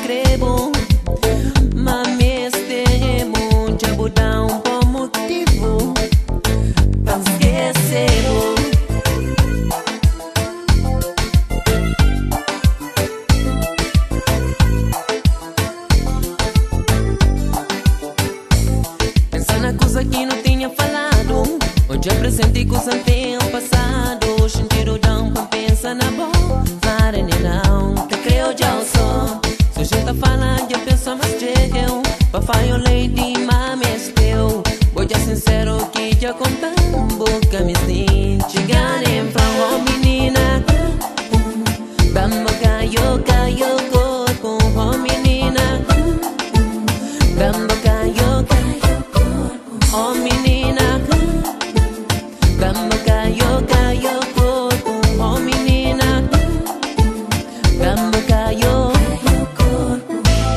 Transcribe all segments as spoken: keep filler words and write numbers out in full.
crebo. Mami, este é muito abudar um bom motivo pra esquecer. Na coisa que não tinha falado, hoje é presente e coisa tem o passado. Sentido dão pra pensar na boa, vara nem não, te creio já o som. Se a gente fala, já pensa mais de eu. Papai, eu lady, mami, és teu. Vou já sincero que já contando, boca me sin. Chegarem pra uma menina, vamos caio, caio, corpo, uma menina, vamos caio, caio. Oh menina, vamos caio, caio, corpo. Oh menina, vamos caio, corpo.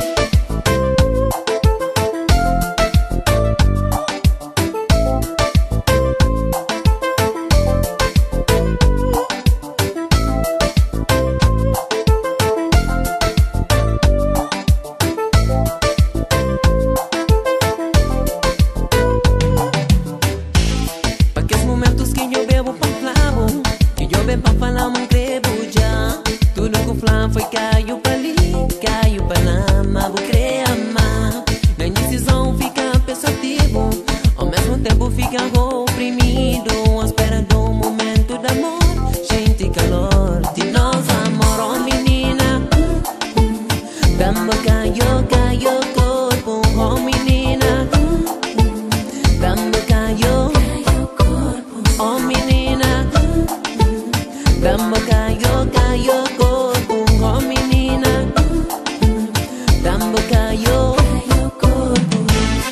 Pra falar um crebo já. Tudo que o flan foi caiu pra ali, caiu pra lá, mas vou querer amar. Na indecisão fica pensativo, ao mesmo tempo fica oprimido, à espera do momento de amor. Gente, calor de nós, amor. Oh menina, vamos caiu, caiu, corpo. Oh menina, vamos caiu, oh menina, vamos caio, caio, corpo. Oh menina, vamos caio, corpo.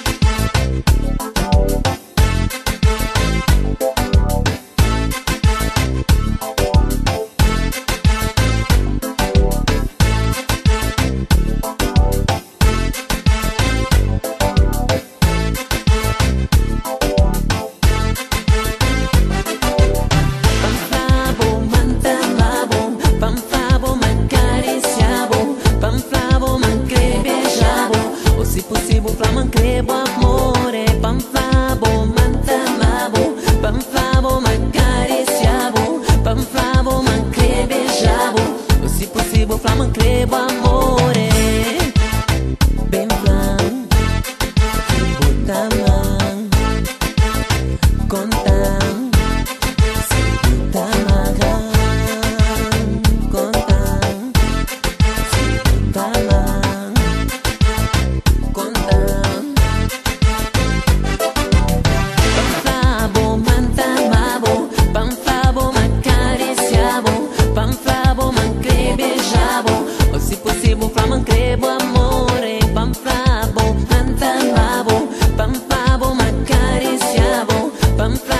Se possível, flaman crebo amore. Pam flavo, mantamavo. Pam flavo, m'acariciavo. Pam flavo, m'ancrebejavo. Se possível, flaman crebo amore. Bem flam, butaman, contam, se butamagan, contam, se butaman. Se possível, flaman crebo amore. Pam flavo, mantamavo. Pam flavo, m'acariciavo. Pam flavo.